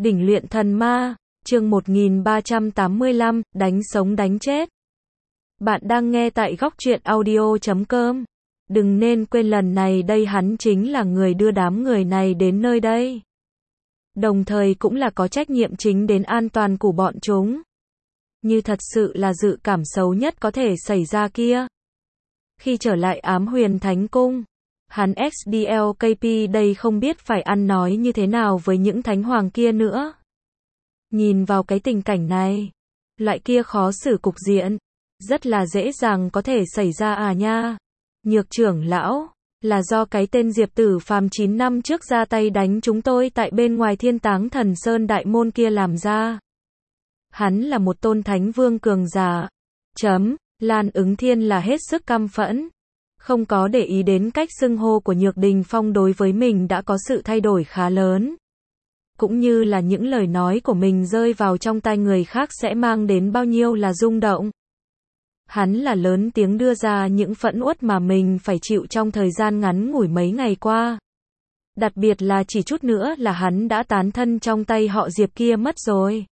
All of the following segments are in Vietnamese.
Đỉnh luyện thần ma, chương 1385, đánh sống đánh chết. Bạn đang nghe tại góc truyện audio.com. Đừng nên quên lần này đây hắn chính là người đưa đám người này đến nơi đây. Đồng thời cũng là có trách nhiệm chính đến an toàn của bọn chúng. Như thật sự là dự cảm xấu nhất có thể xảy ra kia. Khi trở lại Ám Huyền Thánh Cung, hắn XDLKP đây không biết phải ăn nói như thế nào với những thánh hoàng kia nữa. Nhìn vào cái tình cảnh này, loại kia khó xử cục diện, rất là dễ dàng có thể xảy ra à nha. Nhược trưởng lão, là do cái tên Diệp Tử Phàm 9 năm trước ra tay đánh chúng tôi tại bên ngoài Thiên Táng Thần Sơn đại môn kia làm ra. Hắn là một tôn thánh vương cường giả. Lan Ứng Thiên là hết sức căm phẫn. Không có để ý đến cách xưng hô của Nhược Đình Phong đối với mình đã có sự thay đổi khá lớn. Cũng như là những lời nói của mình rơi vào trong tai người khác sẽ mang đến bao nhiêu là rung động. Hắn là lớn tiếng đưa ra những phẫn uất mà mình phải chịu trong thời gian ngắn ngủi mấy ngày qua. Đặc biệt là chỉ chút nữa là hắn đã tán thân trong tay họ Diệp kia mất rồi.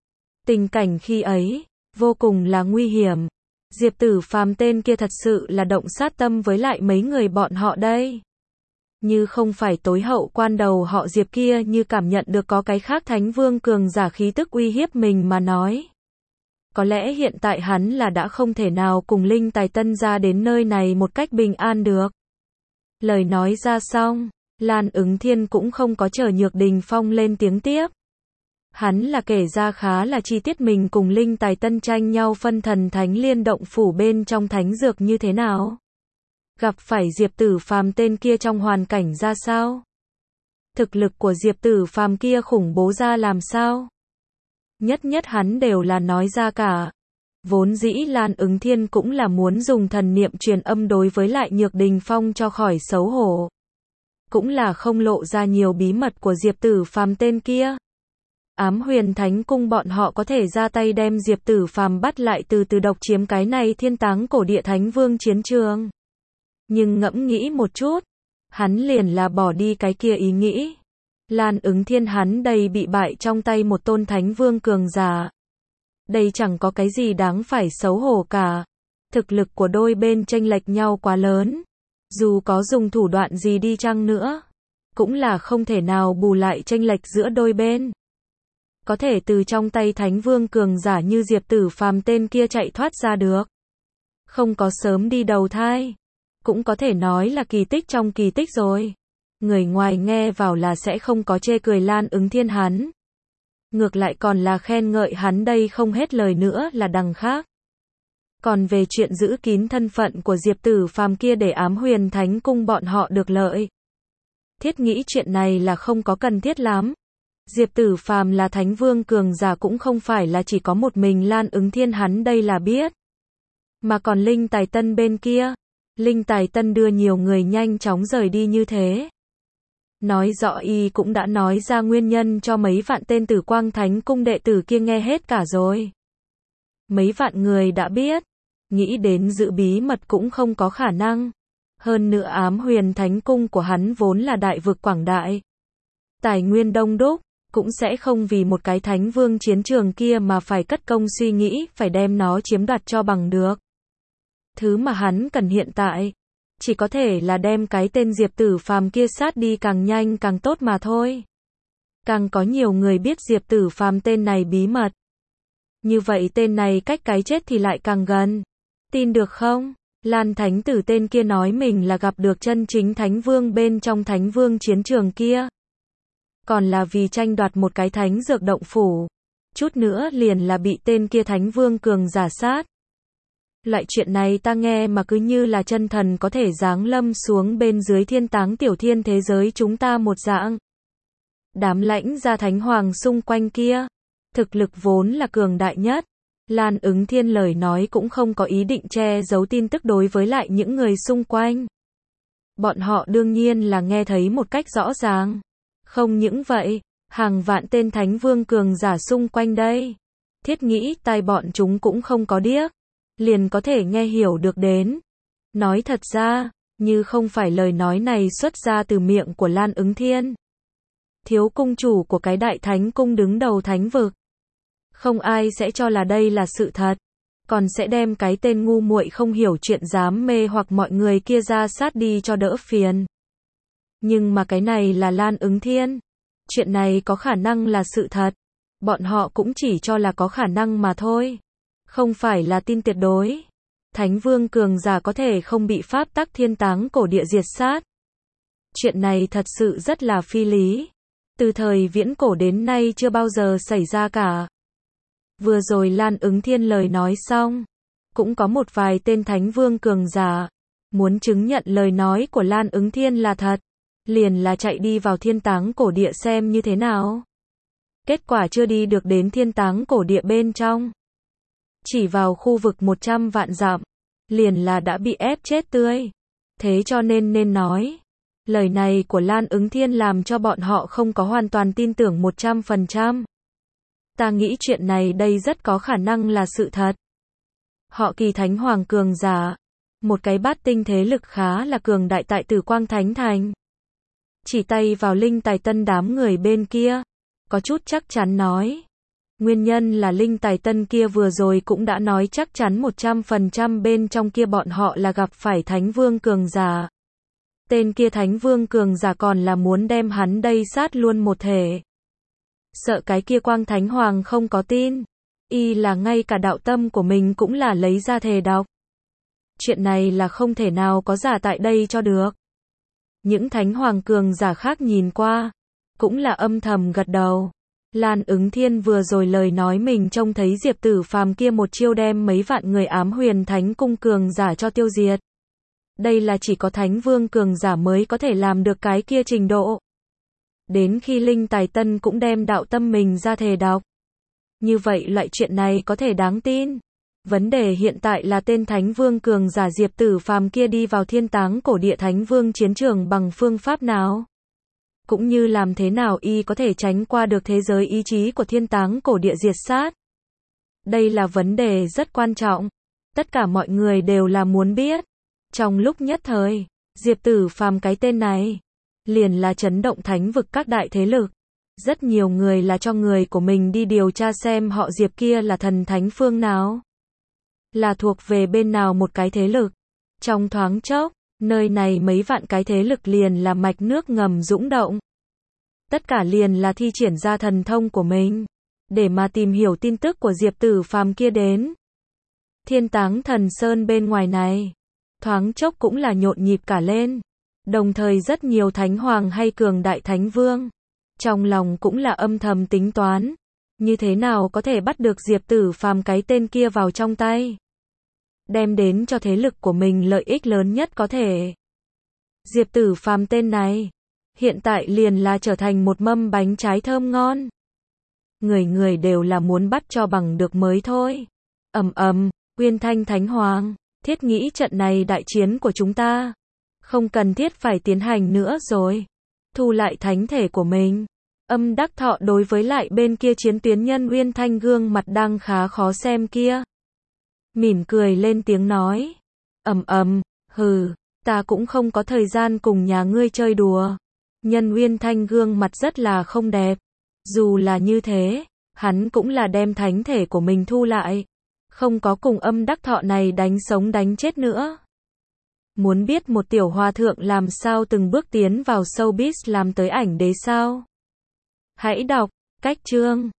Tình cảnh khi ấy, vô cùng là nguy hiểm. Diệp Tử Phàm tên kia thật sự là động sát tâm với lại mấy người bọn họ đây. Như không phải tối hậu quan đầu họ Diệp kia như cảm nhận được có cái khác thánh vương cường giả khí tức uy hiếp mình mà nói. Có lẽ hiện tại hắn là đã không thể nào cùng Linh Tài Tân ra đến nơi này một cách bình an được. Lời nói ra xong, Lan Ứng Thiên cũng không có chờ Nhược Đình Phong lên tiếng tiếp. Hắn là kể ra khá là chi tiết mình cùng Linh Tài Tân tranh nhau phân thần thánh liên động phủ bên trong thánh dược như thế nào. Gặp phải Diệp Tử Phàm tên kia trong hoàn cảnh ra sao. Thực lực của Diệp Tử Phàm kia khủng bố ra làm sao. Nhất hắn đều là nói ra cả. Vốn dĩ Lan Ứng Thiên cũng là muốn dùng thần niệm truyền âm đối với lại Nhược Đình Phong cho khỏi xấu hổ. Cũng là không lộ ra nhiều bí mật của Diệp Tử Phàm tên kia. Ám Huyền Thánh Cung bọn họ có thể ra tay đem Diệp Tử Phàm bắt lại từ độc chiếm cái này Thiên Táng cổ địa thánh vương chiến trường. Nhưng ngẫm nghĩ một chút, hắn liền là bỏ đi cái kia ý nghĩ. Lan Ứng Thiên hắn đây bị bại trong tay một tôn thánh vương cường giả. Đây chẳng có cái gì đáng phải xấu hổ cả. Thực lực của đôi bên chênh lệch nhau quá lớn. Dù có dùng thủ đoạn gì đi chăng nữa, cũng là không thể nào bù lại chênh lệch giữa đôi bên. Có thể từ trong tay thánh vương cường giả như Diệp Tử Phàm tên kia chạy thoát ra được. Không có sớm đi đầu thai. Cũng có thể nói là kỳ tích trong kỳ tích rồi. Người ngoài nghe vào là sẽ không có chê cười Lan Ứng Thiên hắn. Ngược lại còn là khen ngợi hắn đây không hết lời nữa là đằng khác. Còn về chuyện giữ kín thân phận của Diệp Tử Phàm kia để Ám Huyền Thánh Cung bọn họ được lợi. Thiết nghĩ chuyện này là không có cần thiết lắm. Diệp Tử Phàm là thánh vương cường giả cũng không phải là chỉ có một mình Lan Ứng Thiên hắn đây là biết. Mà còn Linh Tài Tân bên kia. Linh Tài Tân đưa nhiều người nhanh chóng rời đi như thế. Nói rõ y cũng đã nói ra nguyên nhân cho mấy vạn tên Tử Quang Thánh Cung đệ tử kia nghe hết cả rồi. Mấy vạn người đã biết. Nghĩ đến giữ bí mật cũng không có khả năng. Hơn nữa Ám Huyền Thánh Cung của hắn vốn là đại vực quảng đại. Tài nguyên đông đúc. Cũng sẽ không vì một cái thánh vương chiến trường kia mà phải cất công suy nghĩ phải đem nó chiếm đoạt cho bằng được. Thứ mà hắn cần hiện tại, chỉ có thể là đem cái tên Diệp Tử Phàm kia sát đi càng nhanh càng tốt mà thôi. Càng có nhiều người biết Diệp Tử Phàm tên này bí mật. Như vậy tên này cách cái chết thì lại càng gần. Tin được không? Lan Thánh Tử tên kia nói mình là gặp được chân chính thánh vương bên trong thánh vương chiến trường kia. Còn là vì tranh đoạt một cái thánh dược động phủ. Chút nữa liền là bị tên kia thánh vương cường giả sát. Loại chuyện này ta nghe mà cứ như là chân thần có thể giáng lâm xuống bên dưới thiên táng tiểu thiên thế giới chúng ta một dạng. Đám lãnh gia thánh hoàng xung quanh kia, thực lực vốn là cường đại nhất. Lan Ứng Thiên lời nói cũng không có ý định che giấu tin tức đối với lại những người xung quanh. Bọn họ đương nhiên là nghe thấy một cách rõ ràng. Không những vậy, hàng vạn tên thánh vương cường giả xung quanh đây. Thiết nghĩ tai bọn chúng cũng không có điếc. Liền có thể nghe hiểu được đến. Nói thật ra, như không phải lời nói này xuất ra từ miệng của Lan Ứng Thiên. thiếu cung chủ của cái đại thánh cung đứng đầu thánh vực. Không ai sẽ cho là đây là sự thật, còn sẽ đem cái tên ngu muội không hiểu chuyện dám mê hoặc mọi người kia ra sát đi cho đỡ phiền. Nhưng mà cái này là Lan Ứng Thiên. Chuyện này có khả năng là sự thật. Bọn họ cũng chỉ cho là có khả năng mà thôi. Không phải là tin tuyệt đối. Thánh vương cường giả có thể không bị pháp tắc thiên táng cổ địa diệt sát. Chuyện này thật sự rất là phi lý. Từ thời viễn cổ đến nay chưa bao giờ xảy ra cả. Vừa rồi Lan Ứng Thiên lời nói xong, cũng có một vài tên thánh vương cường giả muốn chứng nhận lời nói của Lan Ứng Thiên là thật, liền là chạy đi vào thiên táng cổ địa xem như thế nào. Kết quả chưa đi được đến thiên táng cổ địa bên trong, chỉ vào khu vực 100 vạn dặm, liền là đã bị ép chết tươi. Thế cho nên nói, lời này của Lan Ứng Thiên làm cho bọn họ không có hoàn toàn tin tưởng 100%. Ta nghĩ chuyện này đây rất có khả năng là sự thật. Họ Kỳ Thánh Hoàng cường giả, một cái bát tinh thế lực khá là cường đại tại Tử Quang Thánh Thành. Chỉ tay vào Linh Tài Tân đám người bên kia, có chút chắc chắn nói. Nguyên nhân là Linh Tài Tân kia vừa rồi cũng đã nói chắc chắn 100% bên trong kia bọn họ là gặp phải Thánh Vương cường giả. Tên kia Thánh Vương cường giả còn là muốn đem hắn đây sát luôn một thể. Sợ cái kia Quang Thánh Hoàng không có tin. Y là ngay cả đạo tâm của mình cũng là lấy ra thề đọc. Chuyện này là không thể nào có giả tại đây cho được. Những Thánh Hoàng cường giả khác nhìn qua, cũng là âm thầm gật đầu. Lan Ứng Thiên vừa rồi lời nói mình trông thấy Diệp Tử Phàm kia một chiêu đem mấy vạn người ám huyền thánh cung cường giả cho tiêu diệt. Đây là chỉ có Thánh Vương cường giả mới có thể làm được cái kia trình độ. Đến khi Linh Tài Tân cũng đem đạo tâm mình ra thề đọc. Như vậy loại chuyện này có thể đáng tin. Vấn đề hiện tại là tên Thánh Vương cường giả Diệp Tử Phàm kia đi vào thiên táng cổ địa Thánh Vương chiến trường bằng phương pháp nào? Cũng như làm thế nào y có thể tránh qua được thế giới ý chí của thiên táng cổ địa diệt sát? Đây là vấn đề rất quan trọng. Tất cả mọi người đều là muốn biết. Trong lúc nhất thời, Diệp Tử Phàm cái tên này liền là chấn động thánh vực các đại thế lực. Rất nhiều người là cho người của mình đi điều tra xem họ Diệp kia là thần thánh phương nào. Là thuộc về bên nào một cái thế lực. Trong thoáng chốc, nơi này mấy vạn cái thế lực liền là mạch nước ngầm dũng động. Tất cả liền là thi triển ra thần thông của mình, để mà tìm hiểu tin tức của Diệp Tử Phàm kia đến. Thiên táng thần sơn bên ngoài này, thoáng chốc cũng là nhộn nhịp cả lên. Đồng thời rất nhiều thánh hoàng hay cường đại thánh vương, trong lòng cũng là âm thầm tính toán, như thế nào có thể bắt được Diệp Tử Phàm cái tên kia vào trong tay, đem đến cho thế lực của mình lợi ích lớn nhất có thể. Diệp Tử Phàm tên này, hiện tại liền là trở thành một mâm bánh trái thơm ngon. Người người đều là muốn bắt cho bằng được mới thôi. Uyên Thanh Thánh Hoàng, thiết nghĩ trận này đại chiến của chúng ta không cần thiết phải tiến hành nữa rồi. Thu lại thánh thể của mình. Âm Đắc Thọ đối với lại bên kia chiến tuyến nhân Uyên Thanh gương mặt đang khá khó xem kia, mỉm cười lên tiếng nói. Hừ, ta cũng không có thời gian cùng nhà ngươi chơi đùa. Nhân Uyên Thanh gương mặt rất là không đẹp. Dù là như thế, hắn cũng là đem thánh thể của mình thu lại. Không có cùng Âm Đắc Thọ này đánh sống đánh chết nữa. Muốn biết một tiểu hòa thượng làm sao từng bước tiến vào showbiz làm tới ảnh đế sao? Hãy đọc cách chương